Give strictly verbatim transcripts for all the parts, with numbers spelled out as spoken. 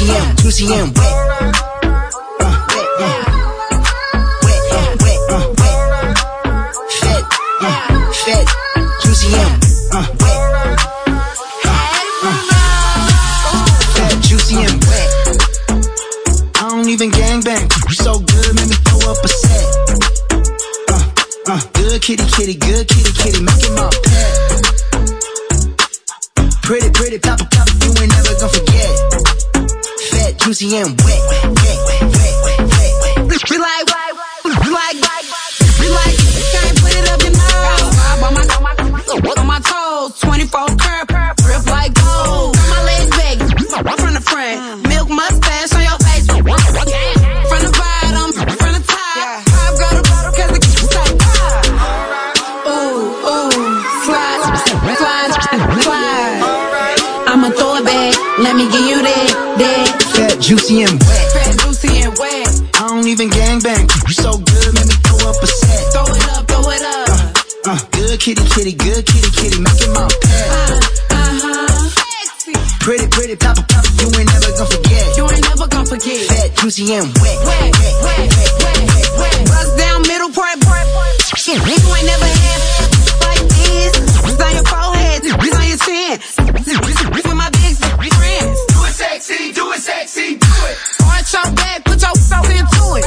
juicy and, juicy and wet. Uh, wet, uh, wet, uh, wet, uh, wet. Fat, uh, fat, juicy and, uh, wet. Uh, uh, fat, juicy and wet. I don't even gangbang. You so good, make me throw up a set. Uh, uh, good kitty, kitty, good kitty, kitty, make it my pet. Pretty, pretty, papa, papa, you ain't never gonna forget. Fat, juicy, and wet, wet, wet, wet, wet, wet. We like, we like, we like, can't put it up your nose. On my, on my, on my toes, twenty-four curb, grip like gold. Turn my legs back, from the front, milk mustache on your face. From the bottom, from the top, pop go to bottom, cause the kid's like, ah. Ooh, ooh, slide, slide, slide. I'ma throw it back, let me give you that, that. Fat, juicy, and wet. Fat, juicy, and wet. I don't even gangbang. You so good, make me throw up a set. Throw it up, throw it up. Uh, uh, good kitty, kitty, good kitty, kitty, make it my pet. Uh, uh-huh. Sexy. Pretty, pretty, papa, papa, you ain't never gonna forget. You ain't never gonna forget. Fat, juicy, and wet. Wet, wet, wet, wet, wet, wet, wet. Bust down, middle part, part, part. You ain't never had like this. It's on your forehead, it's on your chin. With my big friends. Do it sexy, do it sexy, do it. Arch your back, put your self into it.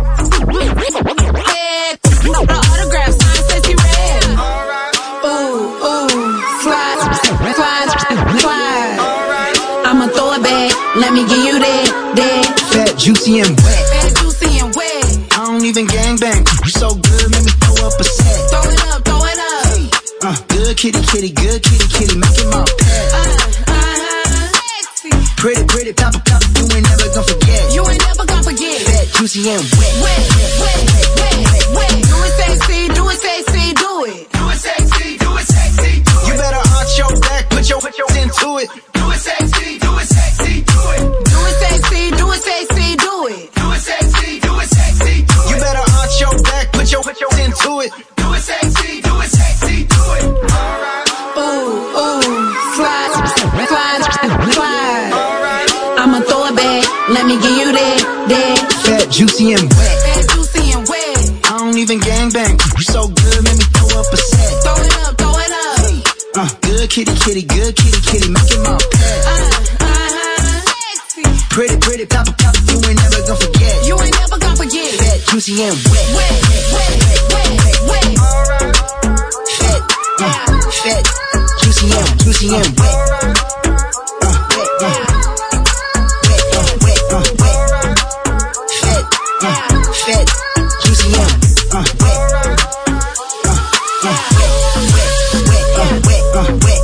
Head, the autograph, sign sexy red. Ooh, ooh, slide, slide, slide. I'ma throw it back, let me give you that, that. Fat, juicy, and wet. Fat, juicy, and wet. I don't even gangbang. You so good, make me throw up a set. Throw it up, throw it up. Hey, uh, good kitty, kitty, good kitty, kitty, make it my pet. Uh, uh-huh. Sexy. Pretty, pretty, papa, papa, you ain't never gonna forget. You ain't never gonna forget. Fat, juicy, and wet. Wet, wet, wet, wet, wet, wet. Do it sexy, do it sexy, do it. Do it sexy, do it sexy, do it. You better arch your back, put your, put your into it. Do it sexy, do it sexy, do it. Do it sexy, do it sexy, do it. Do it sexy, do it sexy, do it. You better arch your back, put your, put your into it. Do it sexy, do it sexy, do it. Alright. Ooh, ooh, slide, slide, slide. Alright. I'ma throw it back, let me give you that, that. Fat, juicy, and wet. Fat, juicy, and wet. I don't even gangbang. You so good, make me throw up a set. Throw it up, throw it up. Hey, uh, good kitty, kitty, good kitty, kitty, make it my pet. Uh, uh-huh. Sexy. Pretty, pretty, papa, papa, you ain't never gonna forget. You ain't never gonna forget. Fat, juicy, and wet. Wet, wet, wet, wet, wet, wet. Alright. Fat, uh, fat, juicy, and, juicy, and wet. Uh, wet, uh, wet, uh, wet, uh, wet. Fat, uh, fat, juicy, and, uh, wet. Uh, uh, wet, wet, wet, uh, wet, uh, wet.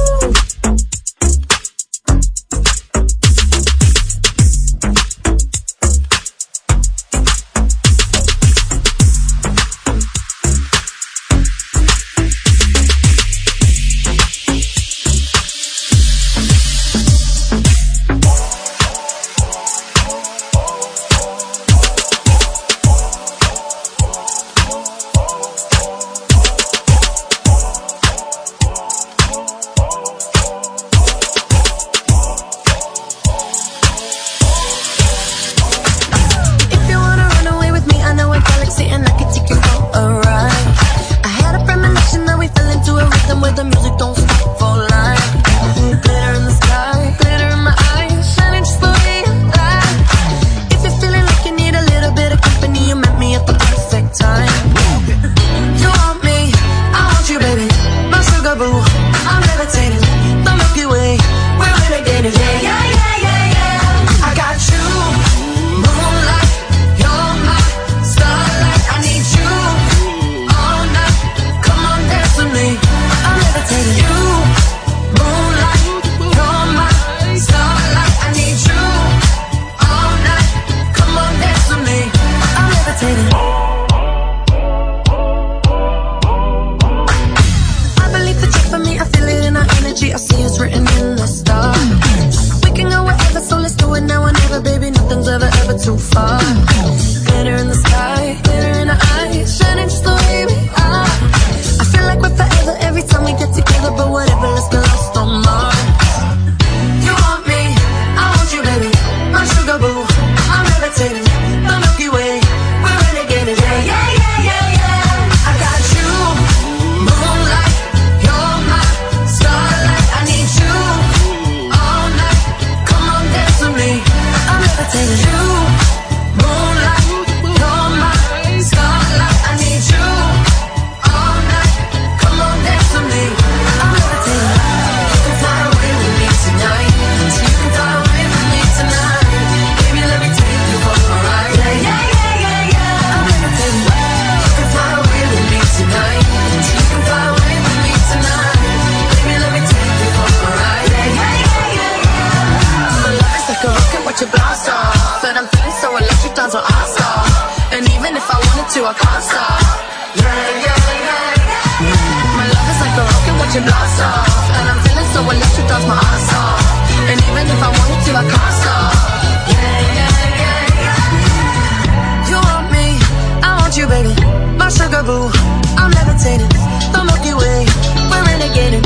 I can't stop. Yeah, yeah, yeah, yeah. My love is like a rocket watching blast off, and I'm feeling so electric, that's my ass off. And even if I wanted to, I can't stop. Yeah, yeah, yeah, yeah. You want me, I want you, baby. My sugar boo, I'm levitating. The Milky Way, we're renegading.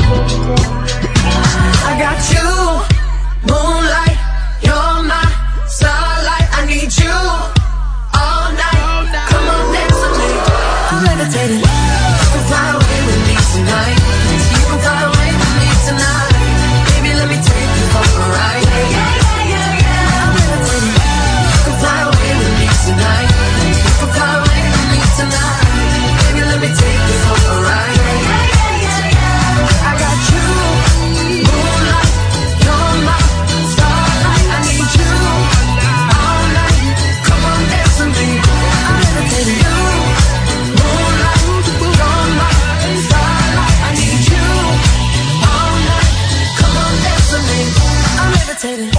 I got you, moonlight, you're my starlight. I need you all night. Come on, dance with me. I'm levitating. You can fly away with me tonight. You can fly away with me tonight. Baby, let me take you for a ride. Yeah, yeah, yeah, yeah. I'm levitating. You can fly away with me tonight. You can fly away with me tonight. Baby, let me take you for a ride. Yeah, yeah, yeah, yeah. I got you, moonlight, you're my starlight. I need you all night. Come on, dance with me. I'm levitating. You, moonlight, you're my starlight. I need you all night. Come on, dance with me. I'm levitating.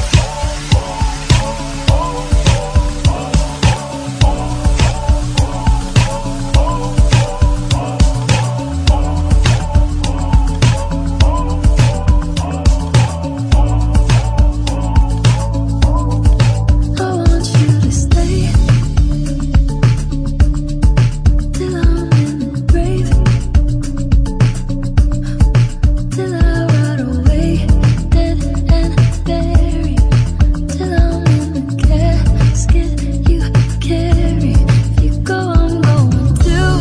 I want you to stay till I'm in the grave, till I rot away, dead and buried, till I'm in the casket you carry. If you go, I'm going too,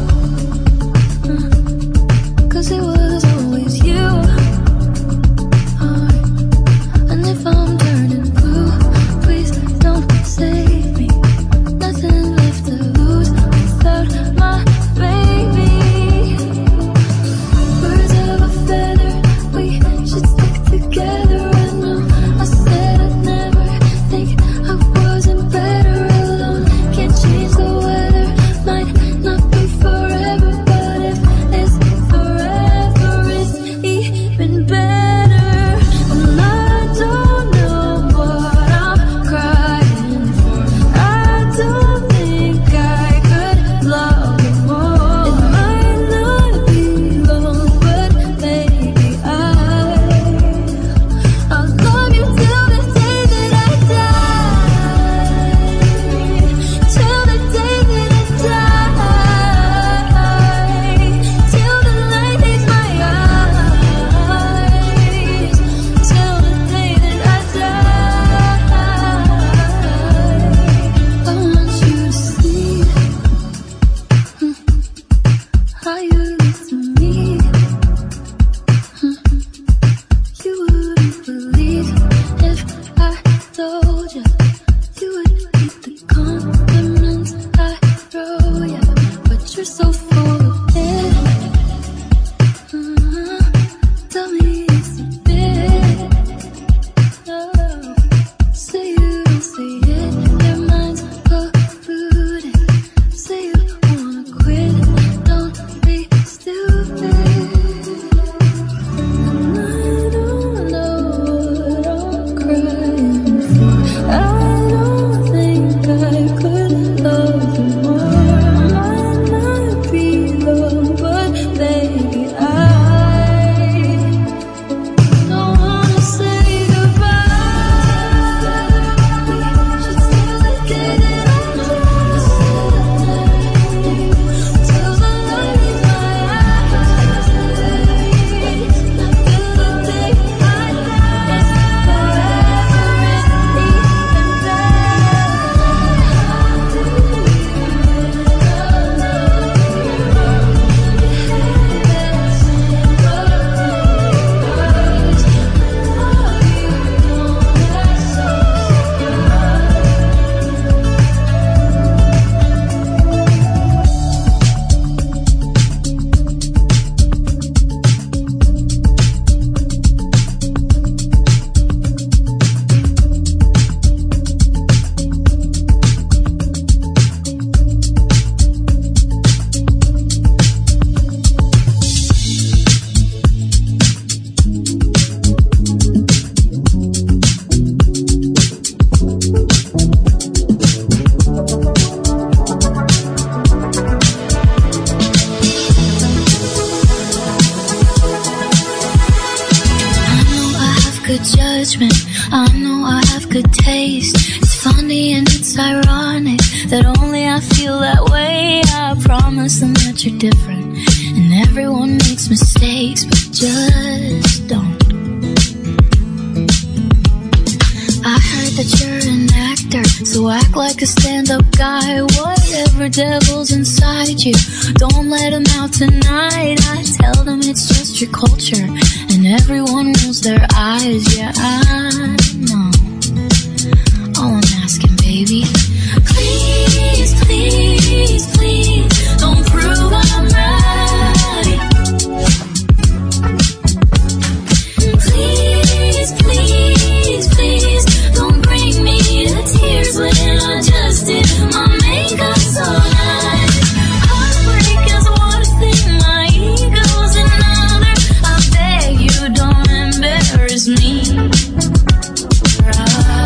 uh, 'cause it was always you. Alright. And if I'm turning blue, please don't save me. Nothing left to lose without my baby. Birds of a feather, we should stick together. I know I said I'd never think I wasn't better alone. Can't change the weather, might not be forever, but if it's forever, it's even better. And I don't know what I'm crying for. I don't think I could love you more. It might not be long, but maybe I I'll love you till the day that I die. Till the day that I die. Till the light leaves my eyes. Till the day that I die. I want you to see how you look to me. You wouldn't believe if I told you. You would hate the compliments I throw ya, but you're so full of it. Uh, Tell me it's a bit. No, say you don't say it. Your mind's polluted. Say you wanna quit. Don't be good judgment. I know I have good taste. It's funny and it's ironic that only I feel that way. I promise them that you're different, and everyone makes mistakes, but just don't. I heard that you're an actor, so act like a stand-up guy. Whatever devil's inside you, don't let him out tonight. I tell them it's just your culture, and everyone rolls their eyes. Yeah, I know. All I'm asking, baby, please, please, please, don't prove I'm right. Please, please, please, don't bring me to tears when I just did my makeup so nice. Heartbreak is one thing, my ego's another. I beg you, don't embarrass me. Oh.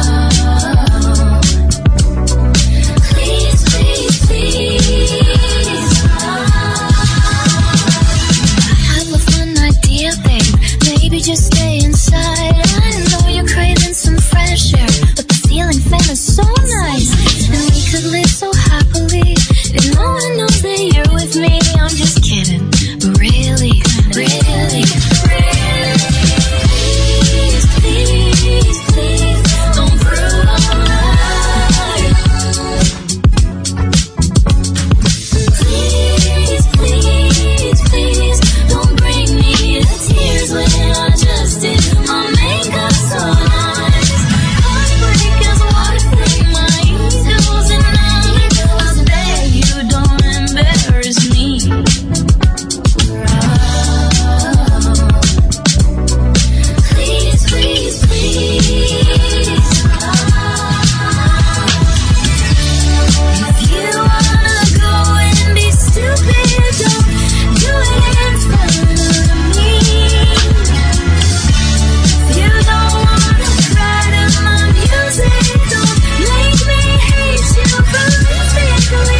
Please, please, please. I have a fun idea, babe. Maybe just stay inside. I know you're craving some fresh air, but the ceiling fan is so nice, and we could live so happily if no one knows that you're with me. I'm just kidding, but really, really, really, please, please, please, don't prove I'm right. Please, please, please, don't bring me to tears when I just did my makeup so nice. Heartbreak is one thing, my ego's another. I beg you, don't embarrass me. Oh. Please, please, please. If you wanna go and be stupid, don't do it in front of me. If you don't wanna cry to my music, don't make me hate you politically.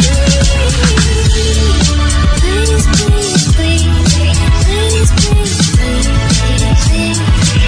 Please, please, please, please, please, please, please,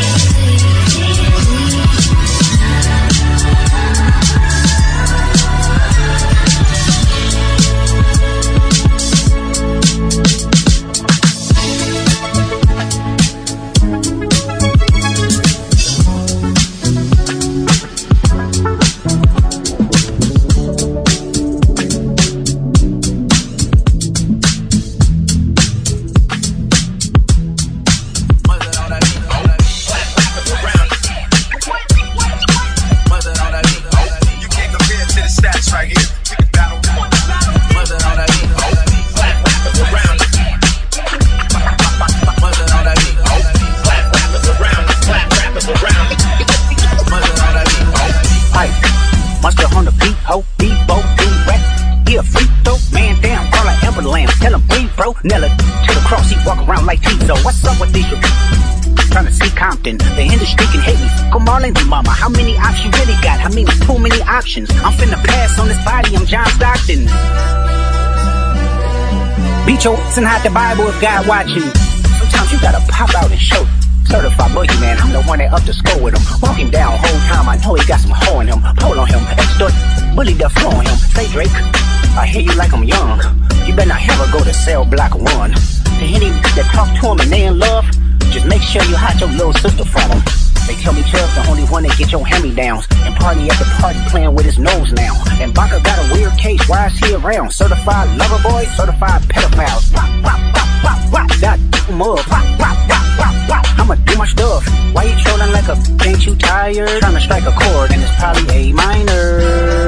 Monster on the beat, ho, Bebo, do rap. Yeah, freak throw, man down, call like Amber Lamb. Tell him breathe, bro. Nella to the cross, he walk around like Tizo. What's up with these? Trying to see Compton, the industry can hate me. Come on in, mama, how many options you really got? I mean, it's too many options. I'm finna pass on this body, I'm John Stockton. Beat your ass and hide the Bible if God watching. Sometimes you gotta pop out and show. Certified boogeyman, I'm the one that up the score with him. Walk him down, whole time I know he got some hoe in him. Pull on him, extort, bully the flow on him. Say Drake, I hear you like I'm young. You better not ever go to cell block one. To any that talk to him and they in love, just make sure you hide your little sister from him. They tell me Chubb's the only one that get your hand-me-downs, and party at the party playing with his nose now. And Baka got a weird case, why is he around? Certified lover boy, certified pedophiles. Wop, wop, wop, wop, wop, that mug. Wop, wop, wop, wop, wop. I'ma do my stuff. Why you trolling like a, ain't you tired? Trying to strike a chord, and it's probably A minor.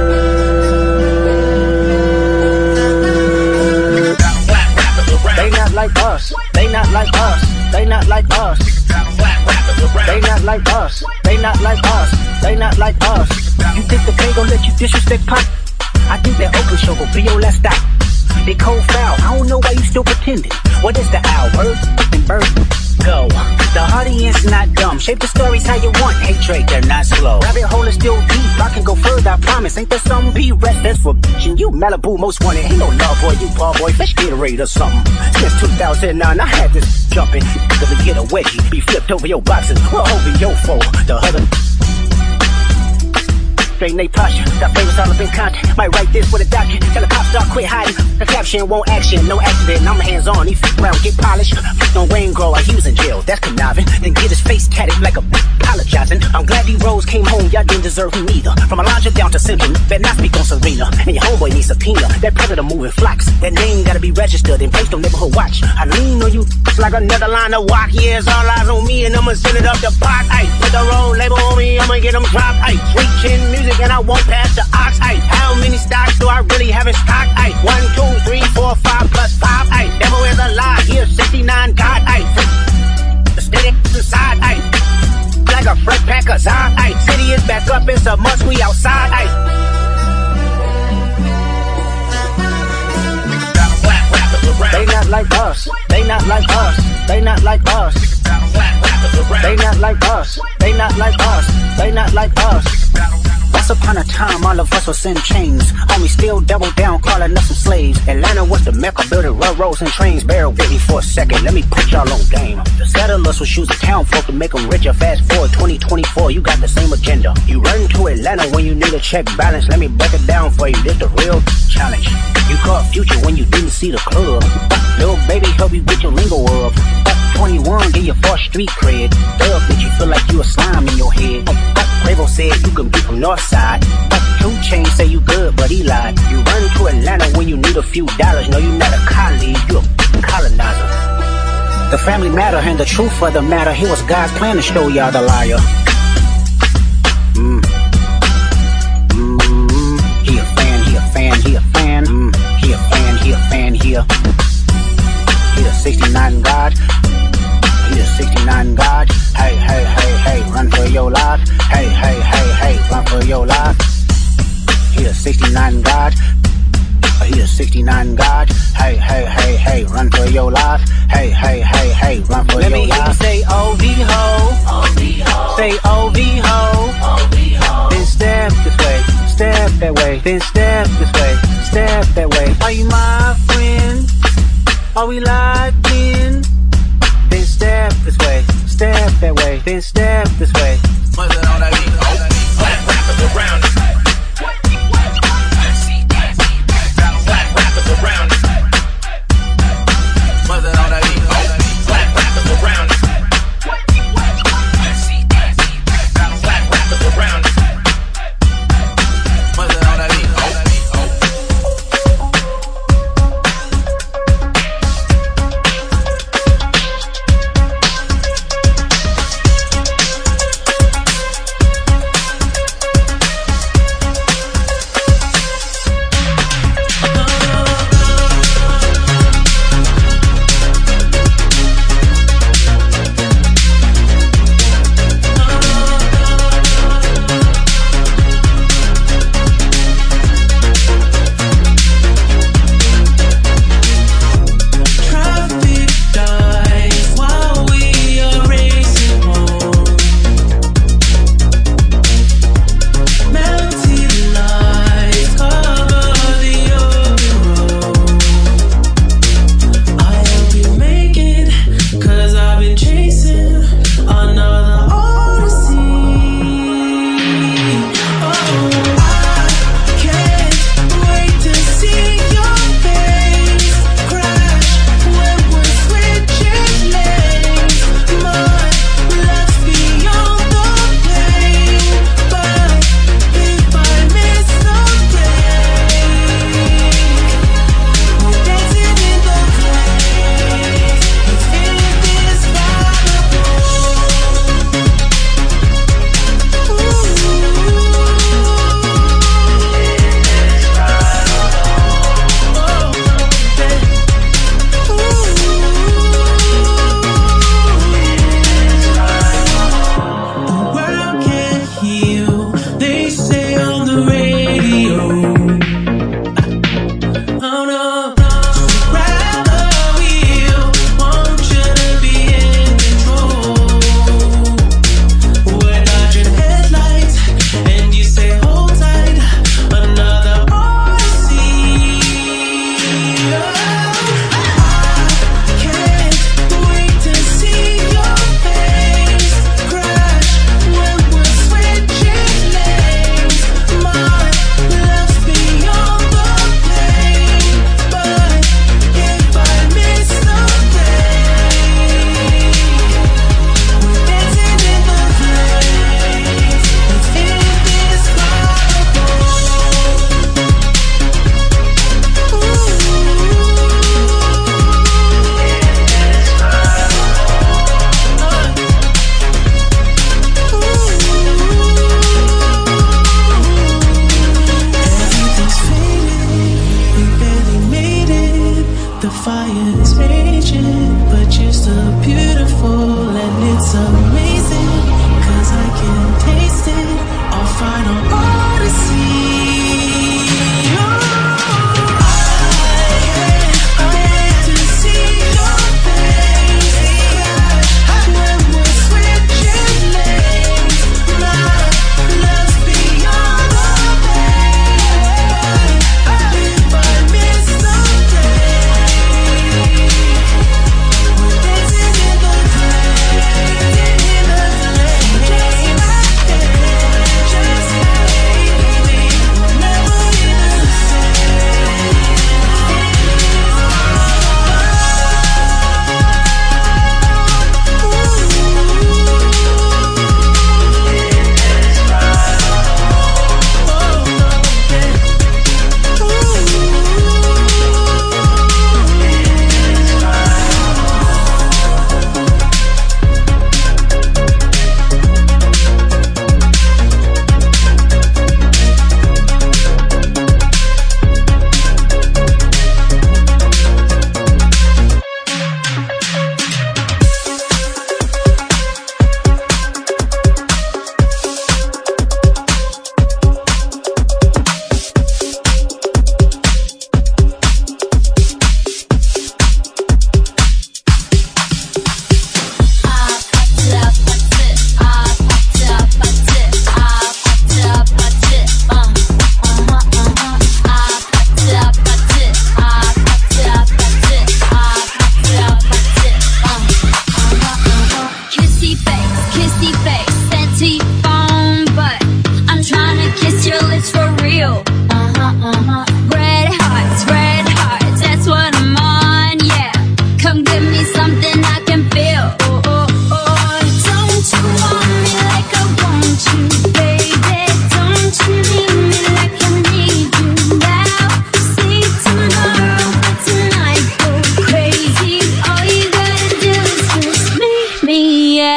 They not like us, they not like us, they not like us. They not like us, they not like us, they not like us. You think the pay gon' let you disrespect Pop? I think that Oakland show gon' be your last stop. They cold foul, I don't know why you still pretending. What is the owl? Bird and bird go. The Hardy It's not dumb. Shape the stories how you want. Hey, Drake, they're not slow. Rabbit hole is still deep. I can go further, I promise. Ain't there some B-rest that's for bitchin'? You Malibu most wanted. Ain't no love boy, you ball boy. Fish Gatorade or something. Since two thousand nine, I had this jumping. Cause to get a wedgie, be flipped over your boxes. Well, over your foe. The other. Straight Nate posture, got favors all up in contact. Might write this with a document. Tell the cops start quit hiding. The caption won't action, no accident. I'm hands on, he f around, get polished. Flipped on Wayne Grower, he was in jail, that's conniving. Then get his face tatted like a b apologizing. I'm glad D Rose came home, y'all didn't deserve him either. From Elijah down to Central, better not speak on Serena. And your homeboy needs subpoena. That predator moving flocks. That name gotta be registered and placed on neighborhood watch. I lean on you like another line of walk. Yeah, it's all eyes on me and I'ma send it up the pot. Ay, put the road label on me, I'ma get them dropped. Ay, sweet chin music and I won't pass the ox. Ay, how many stocks do I really have in stock? Ay, one, two, three, four, five plus five. Ay, devil is a lie. Here, sixty-nine God. Ay, the steady inside. Ay, like a fresh pack of Zod. Ay, city is back up. It's a must. We outside. Ay. They not like us. They not like us. They not like us. They not like us. They not like us. They not like us. Once upon a time, all of us was in chains. Homie still double down, calling us some slaves. Atlanta was the mecca, building railroads and trains. Bear with me for a second, let me put y'all on game. The settlers was choosing town folk to make them richer. Fast forward twenty twenty-four, you got the same agenda. You run to Atlanta when you need a check balance. Let me break it down for you, this the real challenge. You caught Future when you didn't see the club. Little baby help you get your lingo up. twenty-one, get your fourth street cred. Thug bitch, you feel like you a slime in your head. Quavo said you can be from Northside. Two Chainz say you good, but he lied. You run to Atlanta when you need a few dollars. No, you not a colleague, you a colonizer. The family matter and the truth of the matter. Here was God's plan to show y'all the liar. Mm. Mm. He a fan, he a fan, he a fan. Mm. He a fan, he a fan, he a. He a sixty-nine God. He a sixty-nine God. Hey, hey, hey, hey, run for your life. Hey, hey, hey, hey, run for your life. He a sixty-nine God. He a sixty-nine God. Hey, hey, hey, hey, run for your life. Hey, hey, hey, hey, run for Let your life. Let me hear you say O V ho. Say O V ho. Then step this way, step that way. Then step this way, step that way. Are you my friend? Are we locked in? Then step this way, step that way. Then step this way. What's it on that beat? Oh, black rappers around it. Black rappers around it. What's it on that beat? Oh, black rappers around it. Black rappers around it. What's it on that beat?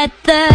at the